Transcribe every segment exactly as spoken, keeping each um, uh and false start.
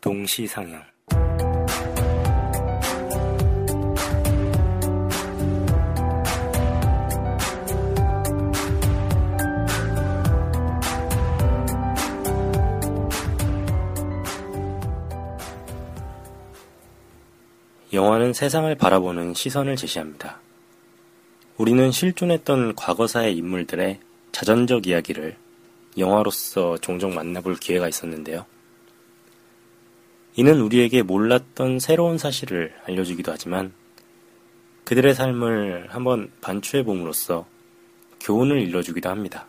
동시상영. 영화는 세상을 바라보는 시선을 제시합니다. 우리는 실존했던 과거사의 인물들의 자전적 이야기를 영화로서 종종 만나볼 기회가 있었는데요. 이는 우리에게 몰랐던 새로운 사실을 알려주기도 하지만 그들의 삶을 한번 반추해봄으로써 교훈을 일러주기도 합니다.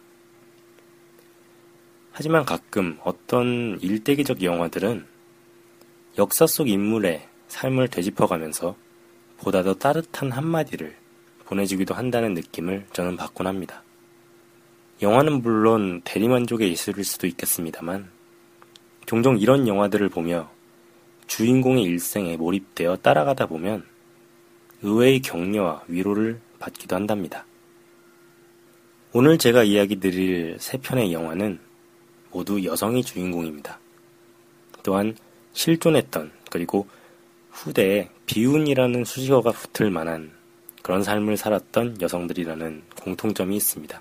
하지만 가끔 어떤 일대기적 영화들은 역사 속 인물의 삶을 되짚어가면서 보다 더 따뜻한 한마디를 보내주기도 한다는 느낌을 저는 받곤 합니다. 영화는 물론 대리만족의 예술일 수도 있겠습니다만 종종 이런 영화들을 보며 주인공의 일생에 몰입되어 따라가다 보면 의외의 격려와 위로를 받기도 한답니다. 오늘 제가 이야기 드릴 세 편의 영화는 모두 여성이 주인공입니다. 또한 실존했던 그리고 후대에 비운이라는 수식어가 붙을 만한 그런 삶을 살았던 여성들이라는 공통점이 있습니다.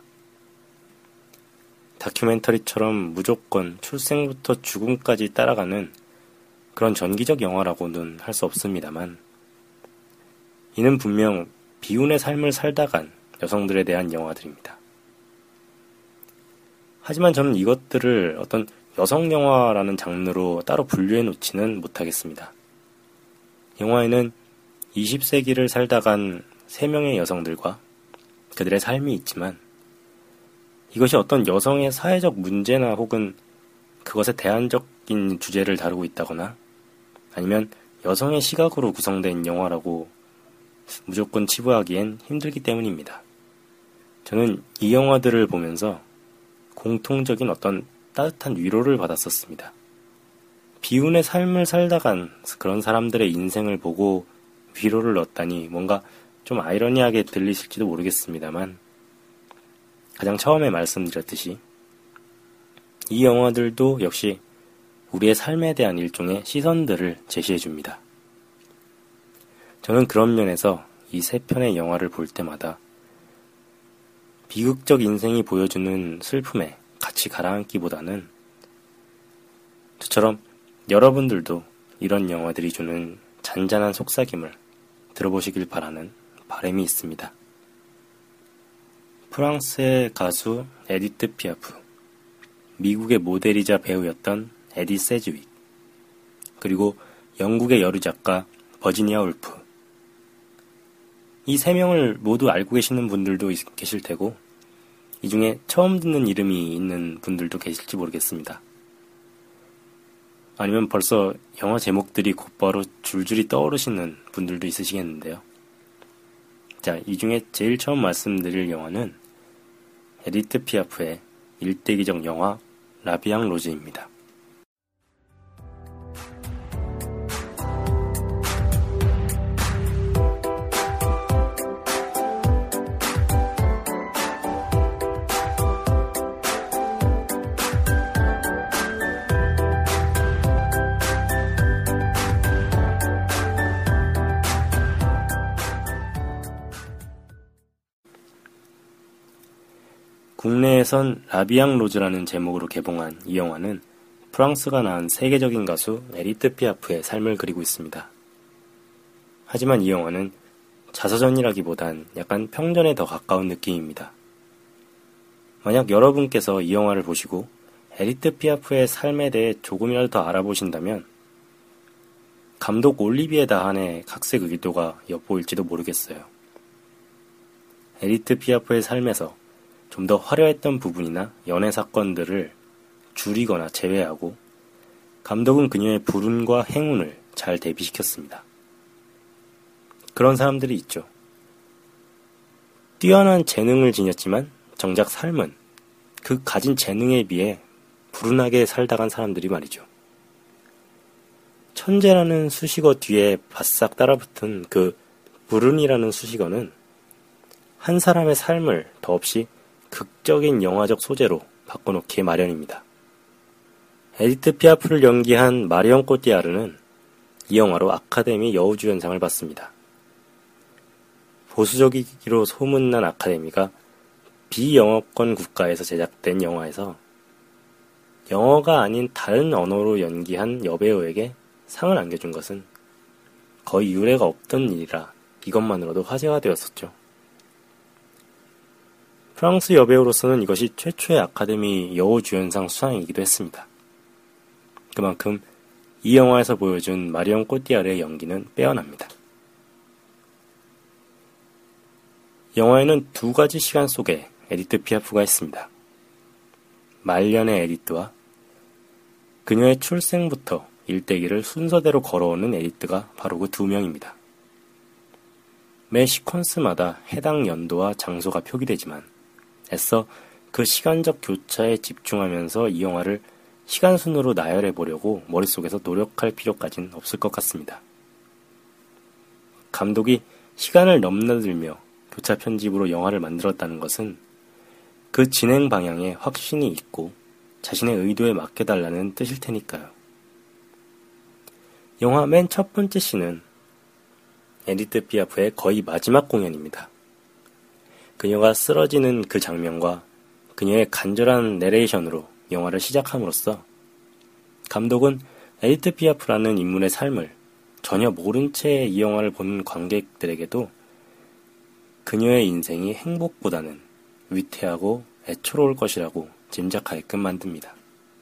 다큐멘터리처럼 무조건 출생부터 죽음까지 따라가는 그런 전기적 영화라고는 할 수 없습니다만 이는 분명 비운의 삶을 살다 간 여성들에 대한 영화들입니다. 하지만 저는 이것들을 어떤 여성 영화라는 장르로 따로 분류해 놓지는 못하겠습니다. 영화에는 이십 세기를 살다 간 세 명의 여성들과 그들의 삶이 있지만 이것이 어떤 여성의 사회적 문제나 혹은 그것에 대안적인 주제를 다루고 있다거나 아니면 여성의 시각으로 구성된 영화라고 무조건 치부하기엔 힘들기 때문입니다. 저는 이 영화들을 보면서 공통적인 어떤 따뜻한 위로를 받았었습니다. 비운의 삶을 살다 간 그런 사람들의 인생을 보고 위로를 얻다니 뭔가 좀 아이러니하게 들리실지도 모르겠습니다만 가장 처음에 말씀드렸듯이 이 영화들도 역시 우리의 삶에 대한 일종의 시선들을 제시해줍니다. 저는 그런 면에서 이 세 편의 영화를 볼 때마다 비극적 인생이 보여주는 슬픔에 같이 가라앉기보다는 저처럼 여러분들도 이런 영화들이 주는 잔잔한 속삭임을 들어보시길 바라는 바람이 있습니다. 프랑스의 가수 에디트 피아프, 미국의 모델이자 배우였던 에디 세즈윅, 그리고 영국의 여류 작가 버지니아 울프. 이 세 명을 모두 알고 계시는 분들도 계실 테고 이 중에 처음 듣는 이름이 있는 분들도 계실지 모르겠습니다. 아니면 벌써 영화 제목들이 곧바로 줄줄이 떠오르시는 분들도 있으시겠는데요. 자, 이 중에 제일 처음 말씀드릴 영화는 에디트 피아프의 일대기적 영화 라비앙 로즈입니다. 국내에선 라비앙 로즈라는 제목으로 개봉한 이 영화는 프랑스가 낳은 세계적인 가수 에디트 피아프의 삶을 그리고 있습니다. 하지만 이 영화는 자서전이라기보단 약간 평전에 더 가까운 느낌입니다. 만약 여러분께서 이 영화를 보시고 에디트 피아프의 삶에 대해 조금이라도 더 알아보신다면 감독 올리비에 다한의 각색 의도가 엿보일지도 모르겠어요. 에디트 피아프의 삶에서 좀 더 화려했던 부분이나 연애 사건들을 줄이거나 제외하고 감독은 그녀의 불운과 행운을 잘 대비시켰습니다. 그런 사람들이 있죠. 뛰어난 재능을 지녔지만 정작 삶은 그 가진 재능에 비해 불운하게 살다 간 사람들이 말이죠. 천재라는 수식어 뒤에 바싹 따라붙은 그 불운이라는 수식어는 한 사람의 삶을 더없이 극적인 영화적 소재로 바꿔놓기에 마련입니다. 에디트 피아프를 연기한 마리옹 꼬띠아르는 이 영화로 아카데미 여우주연상을 받습니다. 보수적이기로 소문난 아카데미가 비영어권 국가에서 제작된 영화에서 영어가 아닌 다른 언어로 연기한 여배우에게 상을 안겨준 것은 거의 유례가 없던 일이라 이것만으로도 화제가 되었었죠. 프랑스 여배우로서는 이것이 최초의 아카데미 여우주연상 수상이기도 했습니다. 그만큼 이 영화에서 보여준 마리옹 꼬띠아르의 연기는 빼어납니다. 영화에는 두 가지 시간 속에 에디트 피아프가 있습니다. 말년의 에디트와 그녀의 출생부터 일대기를 순서대로 걸어오는 에디트가 바로 그 두 명입니다. 매 시퀀스마다 해당 연도와 장소가 표기되지만 애써 그 시간적 교차에 집중하면서 이 영화를 시간순으로 나열해 보려고 머릿속에서 노력할 필요까진 없을 것 같습니다. 감독이 시간을 넘나들며 교차 편집으로 영화를 만들었다는 것은 그 진행 방향에 확신이 있고 자신의 의도에 맡겨달라는 뜻일 테니까요. 영화 맨 첫 번째 씬은 에디트 피아프의 거의 마지막 공연입니다. 그녀가 쓰러지는 그 장면과 그녀의 간절한 내레이션으로 영화를 시작함으로써 감독은 에디트 피아프라는 인물의 삶을 전혀 모른 채 이 영화를 본 관객들에게도 그녀의 인생이 행복보다는 위태하고 애초로울 것이라고 짐작하게끔 만듭니다.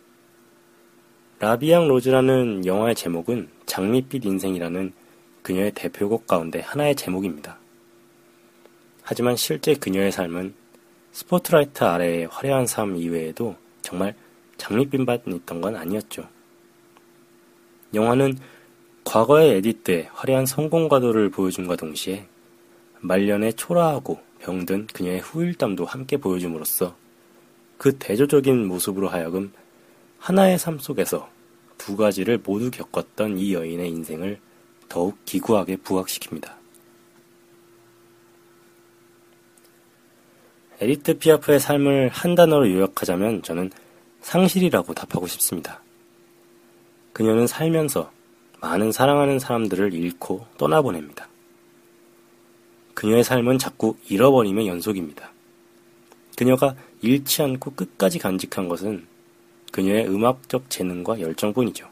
라비앙 로즈라는 영화의 제목은 장밋빛 인생이라는 그녀의 대표곡 가운데 하나의 제목입니다. 하지만 실제 그녀의 삶은 스포트라이트 아래의 화려한 삶 이외에도 정말 장밋빛만 있던 건 아니었죠. 영화는 과거의 에디트의 화려한 성공과도를 보여줌과 동시에 말년에 초라하고 병든 그녀의 후일담도 함께 보여줌으로써 그 대조적인 모습으로 하여금 하나의 삶 속에서 두 가지를 모두 겪었던 이 여인의 인생을 더욱 기구하게 부각시킵니다. 에디트 피아프의 삶을 한 단어로 요약하자면 저는 상실이라고 답하고 싶습니다. 그녀는 살면서 많은 사랑하는 사람들을 잃고 떠나보냅니다. 그녀의 삶은 자꾸 잃어버림의 연속입니다. 그녀가 잃지 않고 끝까지 간직한 것은 그녀의 음악적 재능과 열정뿐이죠.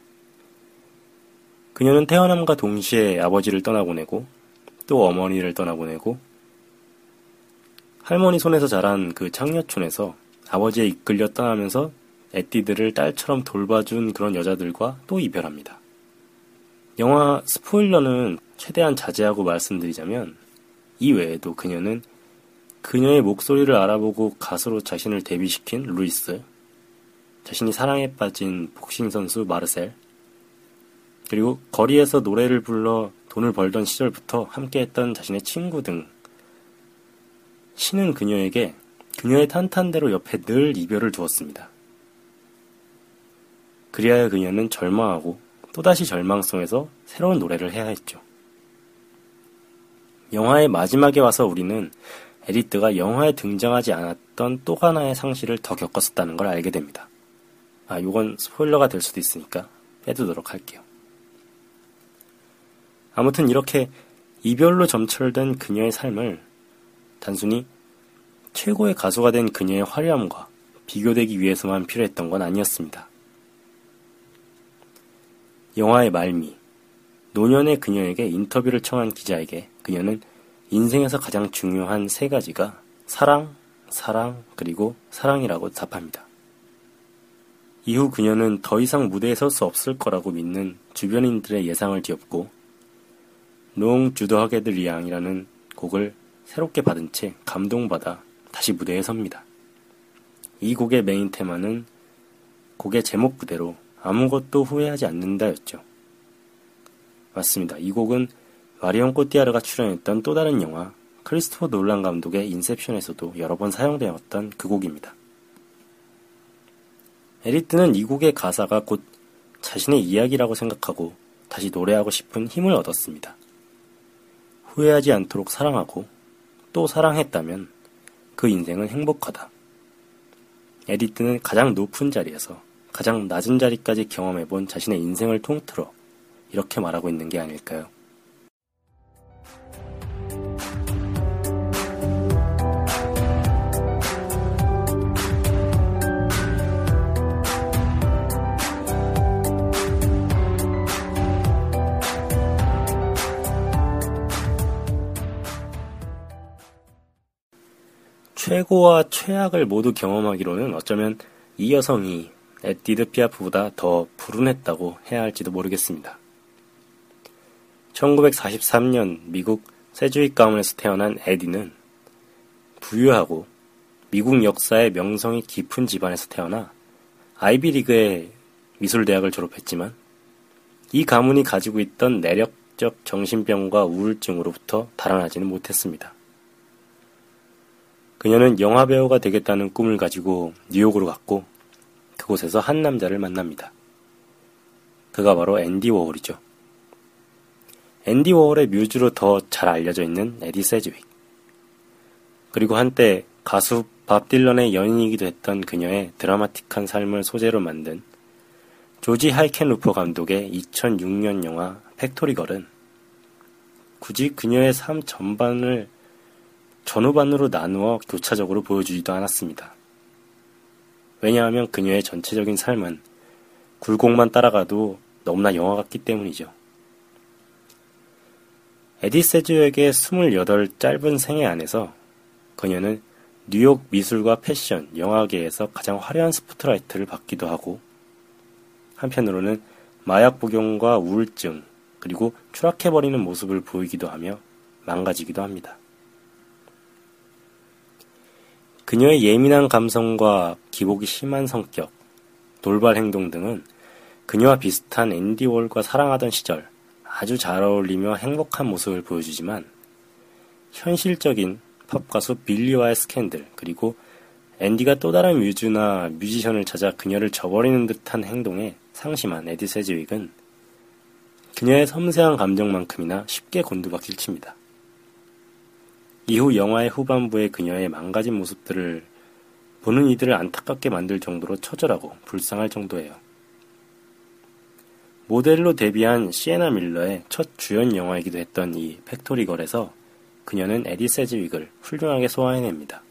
그녀는 태어남과 동시에 아버지를 떠나보내고 또 어머니를 떠나보내고 할머니 손에서 자란 그 창녀촌에서 아버지에 이끌려 떠나면서 에뛰드를 딸처럼 돌봐준 그런 여자들과 또 이별합니다. 영화 스포일러는 최대한 자제하고 말씀드리자면 이 외에도 그녀는 그녀의 목소리를 알아보고 가수로 자신을 데뷔시킨 루이스, 자신이 사랑에 빠진 복싱 선수 마르셀, 그리고 거리에서 노래를 불러 돈을 벌던 시절부터 함께했던 자신의 친구 등 신은 그녀에게 그녀의 탄탄대로 옆에 늘 이별을 두었습니다. 그리하여 그녀는 절망하고 또다시 절망성에서 새로운 노래를 해야 했죠. 영화의 마지막에 와서 우리는 에디트가 영화에 등장하지 않았던 또 하나의 상실을 더 겪었었다는 걸 알게 됩니다. 아, 요건 스포일러가 될 수도 있으니까 빼두도록 할게요. 아무튼 이렇게 이별로 점철된 그녀의 삶을 단순히 최고의 가수가 된 그녀의 화려함과 비교되기 위해서만 필요했던 건 아니었습니다. 영화의 말미, 노년의 그녀에게 인터뷰를 청한 기자에게 그녀는 인생에서 가장 중요한 세 가지가 사랑, 사랑, 그리고 사랑이라고 답합니다. 이후 그녀는 더 이상 무대에 설 수 없을 거라고 믿는 주변인들의 예상을 뒤엎고 농 주더하게드 리앙이라는 곡을 새롭게 받은 채 감동받아 다시 무대에 섭니다. 이 곡의 메인 테마는 곡의 제목 그대로 아무것도 후회하지 않는다였죠. 맞습니다. 이 곡은 마리옹 꼬띠아르가 출연했던 또 다른 영화 크리스토퍼 놀란 감독의 인셉션에서도 여러 번 사용되었던 그 곡입니다. 에디트는 이 곡의 가사가 곧 자신의 이야기라고 생각하고 다시 노래하고 싶은 힘을 얻었습니다. 후회하지 않도록 사랑하고 또 사랑했다면 그 인생은 행복하다. 에디트는 가장 높은 자리에서 가장 낮은 자리까지 경험해본 자신의 인생을 통틀어 이렇게 말하고 있는 게 아닐까요? 최고와 최악을 모두 경험하기로는 어쩌면 이 여성이 에디드 피아프보다 더 불운했다고 해야 할지도 모르겠습니다. 천구백사십삼 년 미국 세주익 가문에서 태어난 에디는 부유하고 미국 역사에 명성이 깊은 집안에서 태어나 아이비리그의 미술대학을 졸업했지만 이 가문이 가지고 있던 내력적 정신병과 우울증으로부터 달아나지는 못했습니다. 그녀는 영화배우가 되겠다는 꿈을 가지고 뉴욕으로 갔고 그곳에서 한 남자를 만납니다. 그가 바로 앤디 워홀이죠. 앤디 워홀의 뮤즈로 더 잘 알려져 있는 에디 세즈윅. 그리고 한때 가수 밥 딜런의 연인이기도 했던 그녀의 드라마틱한 삶을 소재로 만든 조지 하이켄루퍼 감독의 이천육 년 영화 팩토리걸은 굳이 그녀의 삶 전반을 전후반으로 나누어 교차적으로 보여주지도 않았습니다. 왜냐하면 그녀의 전체적인 삶은 굴곡만 따라가도 너무나 영화 같기 때문이죠. 에디 세즈윅의 스물여덟 짧은 생애 안에서 그녀는 뉴욕 미술과 패션, 영화계에서 가장 화려한 스포트라이트를 받기도 하고 한편으로는 마약 복용과 우울증 그리고 추락해버리는 모습을 보이기도 하며 망가지기도 합니다. 그녀의 예민한 감성과 기복이 심한 성격, 돌발 행동 등은 그녀와 비슷한 앤디 월과 사랑하던 시절 아주 잘 어울리며 행복한 모습을 보여주지만 현실적인 팝 가수 빌리와의 스캔들 그리고 앤디가 또 다른 뮤즈나 뮤지션을 찾아 그녀를 저버리는 듯한 행동에 상심한 에디 세즈윅은 그녀의 섬세한 감정만큼이나 쉽게 곤두박질 칩니다. 이후 영화의 후반부에 그녀의 망가진 모습들을 보는 이들을 안타깝게 만들 정도로 처절하고 불쌍할 정도예요. 모델로 데뷔한 시에나 밀러의 첫 주연 영화이기도 했던 이 팩토리걸에서 그녀는 에디 세즈윅을 훌륭하게 소화해냅니다.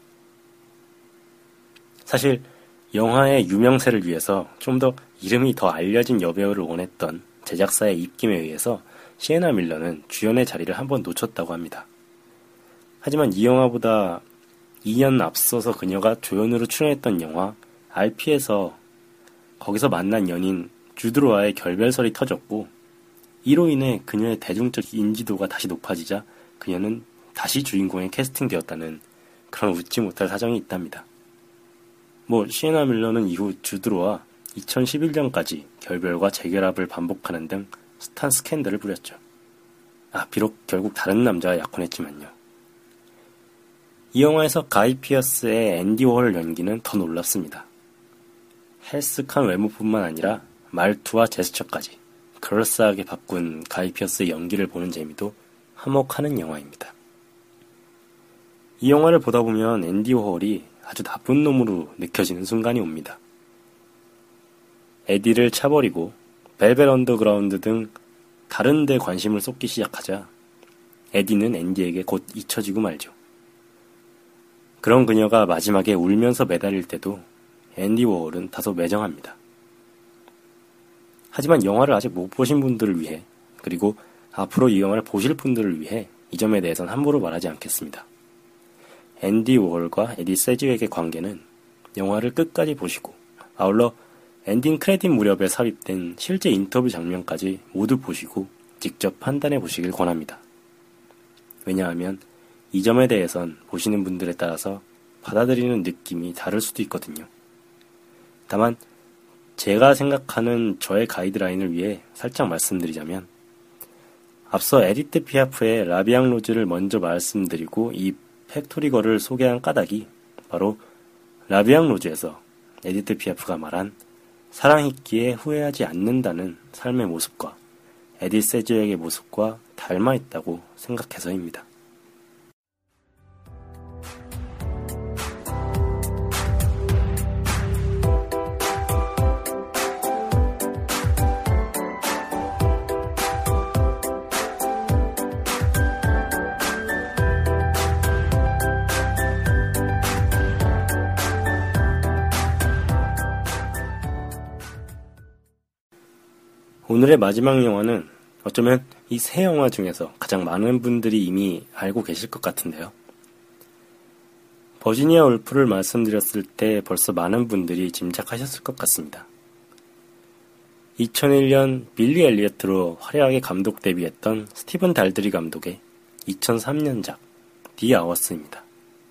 사실 영화의 유명세를 위해서 좀 더 이름이 더 알려진 여배우를 원했던 제작사의 입김에 의해서 시에나 밀러는 주연의 자리를 한번 놓쳤다고 합니다. 하지만 이 영화보다 이 년 앞서서 그녀가 조연으로 출연했던 영화 알피에서 거기서 만난 연인 주드로와의 결별설이 터졌고 이로 인해 그녀의 대중적 인지도가 다시 높아지자 그녀는 다시 주인공에 캐스팅되었다는 그런 웃지 못할 사정이 있답니다. 뭐 시에나 밀러는 이후 주드로와 이천십일 년까지 결별과 재결합을 반복하는 등 숱한 스캔들을 부렸죠. 아, 비록 결국 다른 남자와 약혼했지만요. 이 영화에서 가이 피어스의 앤디 워홀 연기는 더 놀랍습니다. 헬스한 외모뿐만 아니라 말투와 제스처까지 그럴싸하게 바꾼 가이 피어스의 연기를 보는 재미도 한몫하는 영화입니다. 이 영화를 보다 보면 앤디 워홀이 아주 나쁜 놈으로 느껴지는 순간이 옵니다. 에디를 차버리고 벨벳 언더그라운드 등 다른 데 관심을 쏟기 시작하자 에디는 앤디에게 곧 잊혀지고 말죠. 그런 그녀가 마지막에 울면서 매달릴 때도 앤디 워홀은 다소 매정합니다. 하지만 영화를 아직 못 보신 분들을 위해 그리고 앞으로 이 영화를 보실 분들을 위해 이 점에 대해서는 함부로 말하지 않겠습니다. 앤디 워홀과 에디 세즈윅의 관계는 영화를 끝까지 보시고 아울러 엔딩 크레딧 무렵에 삽입된 실제 인터뷰 장면까지 모두 보시고 직접 판단해 보시길 권합니다. 왜냐하면 이 점에 대해선 보시는 분들에 따라서 받아들이는 느낌이 다를 수도 있거든요. 다만 제가 생각하는 저의 가이드라인을 위해 살짝 말씀드리자면 앞서 에디트 피아프의 라비앙 로즈를 먼저 말씀드리고 이 팩토리걸을 소개한 까닭이 바로 라비앙 로즈에서 에디트 피아프가 말한 사랑했기에 후회하지 않는다는 삶의 모습과 에디 세즈윅의 모습과 닮아 있다고 생각해서입니다. 오늘의 마지막 영화는 어쩌면 이 세 영화 중에서 가장 많은 분들이 이미 알고 계실 것 같은데요. 버지니아 울프를 말씀드렸을 때 벌써 많은 분들이 짐작하셨을 것 같습니다. 이천일 년 빌리 엘리어트로 화려하게 감독 데뷔했던 스티븐 달드리 감독의 이천삼 년작 디 아워스입니다.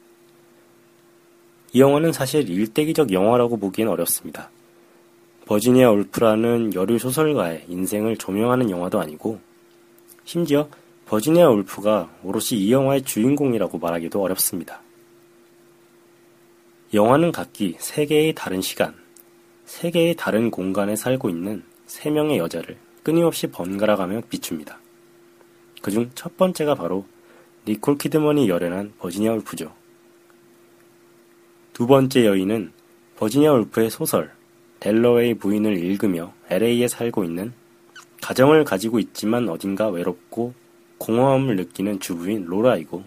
이 영화는 사실 일대기적 영화라고 보기엔 어렵습니다. 버지니아 울프라는 여류 소설가의 인생을 조명하는 영화도 아니고 심지어 버지니아 울프가 오롯이 이 영화의 주인공이라고 말하기도 어렵습니다. 영화는 각기 세 개의 다른 시간, 세 개의 다른 공간에 살고 있는 세 명의 여자를 끊임없이 번갈아가며 비춥니다. 그중 첫 번째가 바로 니콜 키드먼이 열연한 버지니아 울프죠. 두 번째 여인은 버지니아 울프의 소설 델러웨이 부인을 읽으며 엘에이에 살고 있는 가정을 가지고 있지만 어딘가 외롭고 공허함을 느끼는 주부인 로라이고,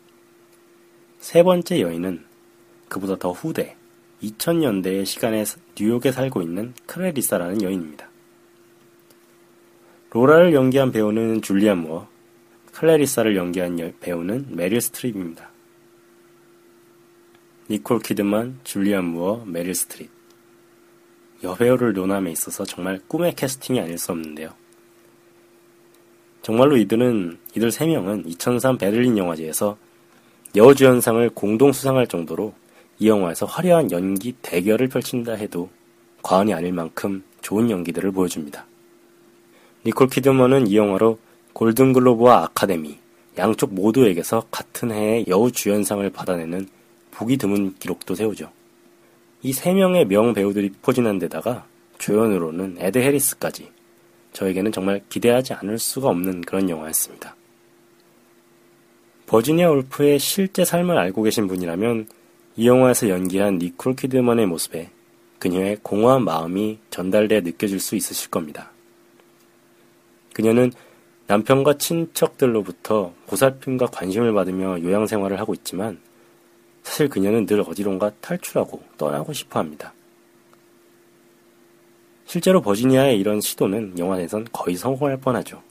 세 번째 여인은 그보다 더 후대 이천 년대의 시간에 뉴욕에 살고 있는 클레리사라는 여인입니다. 로라를 연기한 배우는 줄리안 무어, 클레리사를 연기한 여, 배우는 메릴 스트립입니다. 니콜 키드만, 줄리안 무어, 메릴 스트립. 여배우를 논함에 있어서 정말 꿈의 캐스팅이 아닐 수 없는데요. 정말로 이들은, 이들 세 명은 이천삼 베를린 영화제에서 여우주연상을 공동 수상할 정도로 이 영화에서 화려한 연기 대결을 펼친다 해도 과언이 아닐 만큼 좋은 연기들을 보여줍니다. 니콜 키드먼은 이 영화로 골든글로브와 아카데미 양쪽 모두에게서 같은 해에 여우주연상을 받아내는 보기 드문 기록도 세우죠. 이 세 명의 명배우들이 포진한 데다가 조연으로는 에드 해리스까지, 저에게는 정말 기대하지 않을 수가 없는 그런 영화였습니다. 버지니아 울프의 실제 삶을 알고 계신 분이라면 이 영화에서 연기한 니콜 키드먼의 모습에 그녀의 공허한 마음이 전달돼 느껴질 수 있으실 겁니다. 그녀는 남편과 친척들로부터 보살핌과 관심을 받으며 요양생활을 하고 있지만 사실 그녀는 늘 어디론가 탈출하고 떠나고 싶어 합니다. 실제로 버지니아의 이런 시도는 영화에선 거의 성공할 뻔하죠.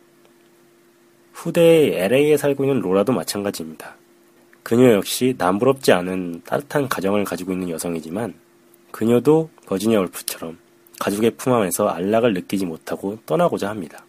후대의 엘에이에 살고 있는 로라도 마찬가지입니다. 그녀 역시 남부럽지 않은 따뜻한 가정을 가지고 있는 여성이지만 그녀도 버지니아 울프처럼 가족의 품 안에서 안락을 느끼지 못하고 떠나고자 합니다.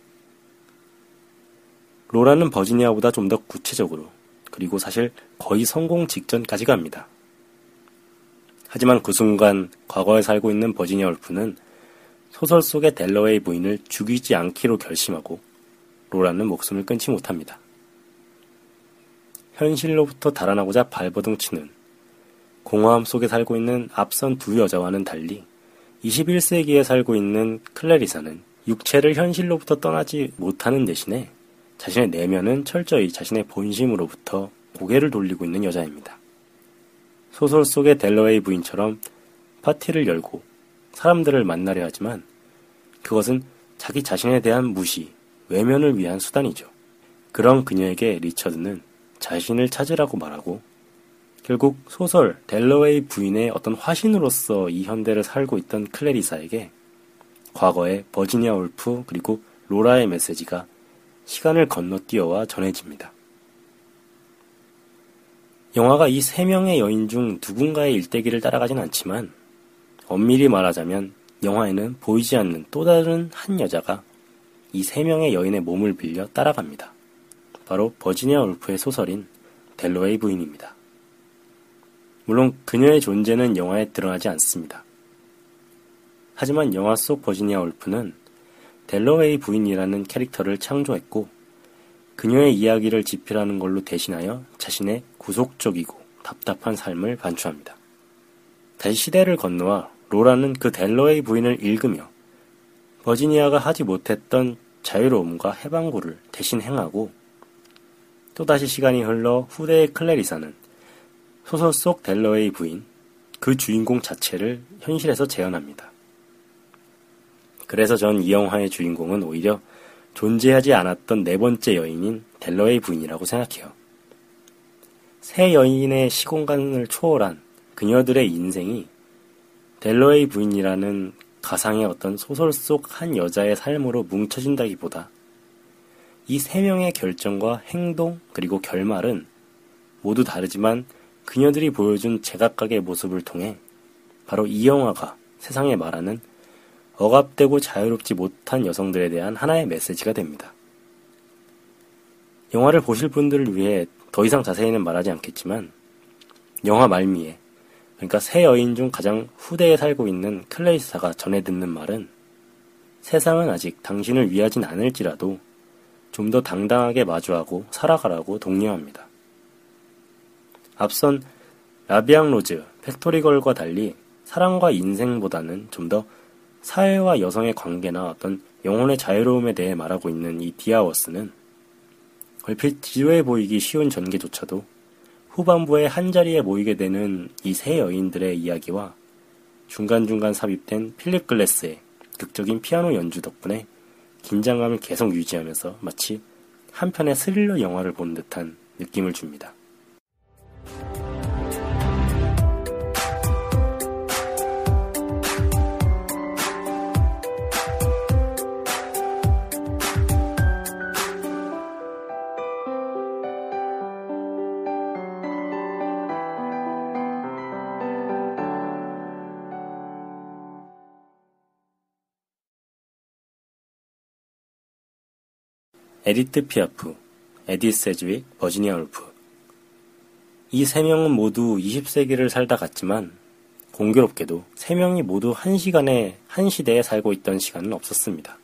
로라는 버지니아보다 좀 더 구체적으로, 그리고 사실 거의 성공 직전까지 갑니다. 하지만 그 순간 과거에 살고 있는 버지니아 울프는 소설 속의 델러웨이 부인을 죽이지 않기로 결심하고 로라는 목숨을 끊지 못합니다. 현실로부터 달아나고자 발버둥 치는 공허함 속에 살고 있는 앞선 두 여자와는 달리 이십일 세기에 살고 있는 클레리사는 육체를 현실로부터 떠나지 못하는 대신에 자신의 내면은 철저히 자신의 본심으로부터 고개를 돌리고 있는 여자입니다. 소설 속의 델러웨이 부인처럼 파티를 열고 사람들을 만나려 하지만 그것은 자기 자신에 대한 무시, 외면을 위한 수단이죠. 그런 그녀에게 리처드는 자신을 찾으라고 말하고 결국 소설 델러웨이 부인의 어떤 화신으로서 이 현대를 살고 있던 클레리사에게 과거의 버지니아 울프 그리고 로라의 메시지가 시간을 건너뛰어와 전해집니다. 영화가 이 세 명의 여인 중 누군가의 일대기를 따라가진 않지만 엄밀히 말하자면 영화에는 보이지 않는 또 다른 한 여자가 이 세 명의 여인의 몸을 빌려 따라갑니다. 바로 버지니아 울프의 소설인 델러웨이 부인입니다. 물론 그녀의 존재는 영화에 드러나지 않습니다. 하지만 영화 속 버지니아 울프는 델러웨이 부인이라는 캐릭터를 창조했고 그녀의 이야기를 지필하는 걸로 대신하여 자신의 구속적이고 답답한 삶을 반추합니다. 다시 시대를 건너와 로라는 그 델러웨이 부인을 읽으며 버지니아가 하지 못했던 자유로움과 해방구를 대신 행하고 또다시 시간이 흘러 후대의 클레리사는 소설 속 델러웨이 부인, 그 주인공 자체를 현실에서 재현합니다. 그래서 전 이 영화의 주인공은 오히려 존재하지 않았던 네 번째 여인인 델러웨이 부인이라고 생각해요. 세 여인의 시공간을 초월한 그녀들의 인생이 델러웨이 부인이라는 가상의 어떤 소설 속 한 여자의 삶으로 뭉쳐진다기보다 이 세 명의 결정과 행동 그리고 결말은 모두 다르지만 그녀들이 보여준 제각각의 모습을 통해 바로 이 영화가 세상에 말하는 억압되고 자유롭지 못한 여성들에 대한 하나의 메시지가 됩니다. 영화를 보실 분들을 위해 더 이상 자세히는 말하지 않겠지만 영화 말미에, 그러니까 세 여인 중 가장 후대에 살고 있는 클레이스타가 전해 듣는 말은 세상은 아직 당신을 위하진 않을지라도 좀 더 당당하게 마주하고 살아가라고 독려합니다. 앞선 라비앙 로즈, 팩토리걸과 달리 사랑과 인생보다는 좀 더 사회와 여성의 관계나 어떤 영혼의 자유로움에 대해 말하고 있는 이 디아워스는 얼핏 지루해 보이기 쉬운 전개조차도 후반부에 한자리에 모이게 되는 이 세 여인들의 이야기와 중간중간 삽입된 필립 글래스의 극적인 피아노 연주 덕분에 긴장감을 계속 유지하면서 마치 한 편의 스릴러 영화를 본 듯한 느낌을 줍니다. 에디트 피아프, 에디 세즈윅, 버지니아 울프. 이 세 명은 모두 이십 세기를 살다 갔지만 공교롭게도 세 명이 모두 한 시간에, 한 시대에 살고 있던 시간은 없었습니다.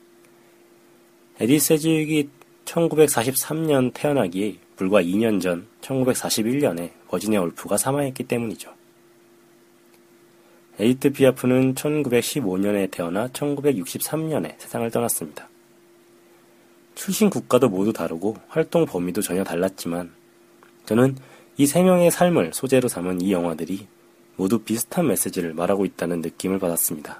에디 세즈윅이 천구백사십삼 년 태어나기에 불과 이 년 전 천구백사십일 년에 버지니아 울프가 사망했기 때문이죠. 에디트 피아프는 천구백십오 년에 태어나 천구백육십삼 년에 세상을 떠났습니다. 출신 국가도 모두 다르고 활동 범위도 전혀 달랐지만 저는 이 세 명의 삶을 소재로 삼은 이 영화들이 모두 비슷한 메시지를 말하고 있다는 느낌을 받았습니다.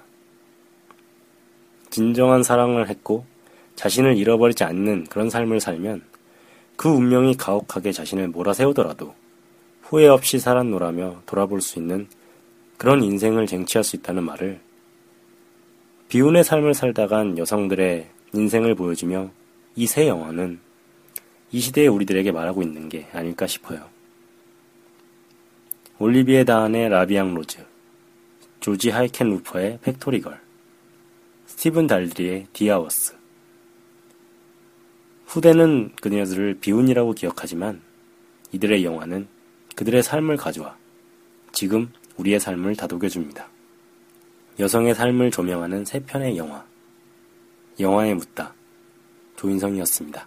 진정한 사랑을 했고 자신을 잃어버리지 않는 그런 삶을 살면 그 운명이 가혹하게 자신을 몰아세우더라도 후회 없이 살았노라며 돌아볼 수 있는 그런 인생을 쟁취할 수 있다는 말을 비운의 삶을 살다간 여성들의 인생을 보여주며 이 세 영화는 이 시대의 우리들에게 말하고 있는 게 아닐까 싶어요. 올리비에 다한의 라비앙 로즈, 조지 하이켄루퍼의 팩토리걸, 스티븐 달드리의 디아워스. 후대는 그녀들을 비운이라고 기억하지만 이들의 영화는 그들의 삶을 가져와 지금 우리의 삶을 다독여줍니다. 여성의 삶을 조명하는 세 편의 영화, 영화에 묻다. 조인성이었습니다.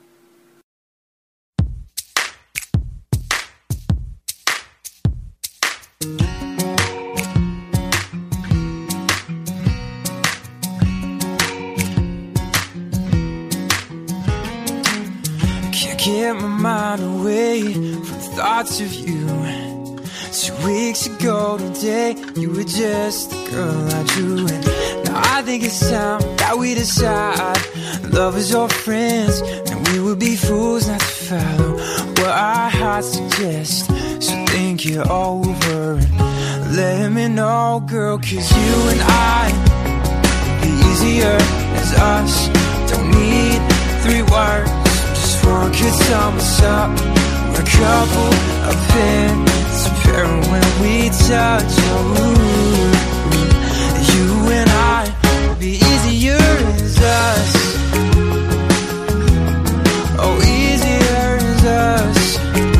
Can't get my mind away from thoughts of you. Two weeks ago today, you were just the girl I drew. And now I think it's time that we decide. Love is your friends, and we would be fools not to follow what our hearts suggest. So think it over and let me know, girl, cause you and I be easier as us. Don't need three words, just one could sum us up. We're a couple of pins, apparent when we touch. Ooh, you and I be easier as us. Oh, easier as us.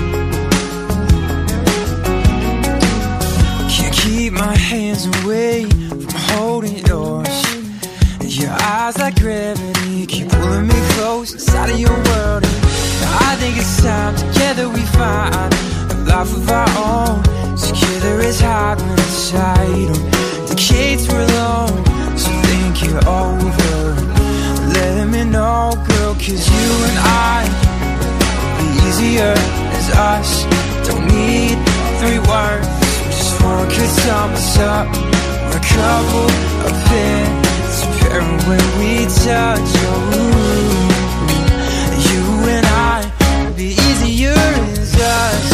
Can't keep my hands away from holding yours. Your eyes like gravity keep pulling me close inside of your world. And I think it's time together we find a life of our own. Together it's hard when it's tight. Decades we're alone, so think it over. Let me know, girl, cause you and I be easier as us. Don't need three words, just one could sum us up. We're a couple of pins, apparent when we touch. Ooh, you and I be easier as us.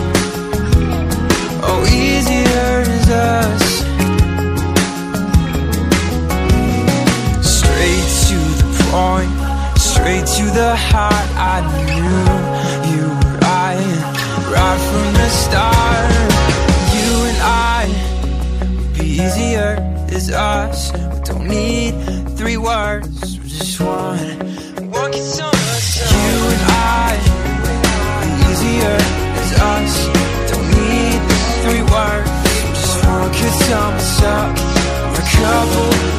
Oh, easier as us. straight to the heart. I knew you were right, right from the start. You and I would be easier as us. We don't need three words, we're just one. One can sum us up. You and I would be easier as us. Don't need three words, just one could sum us up. We're a couple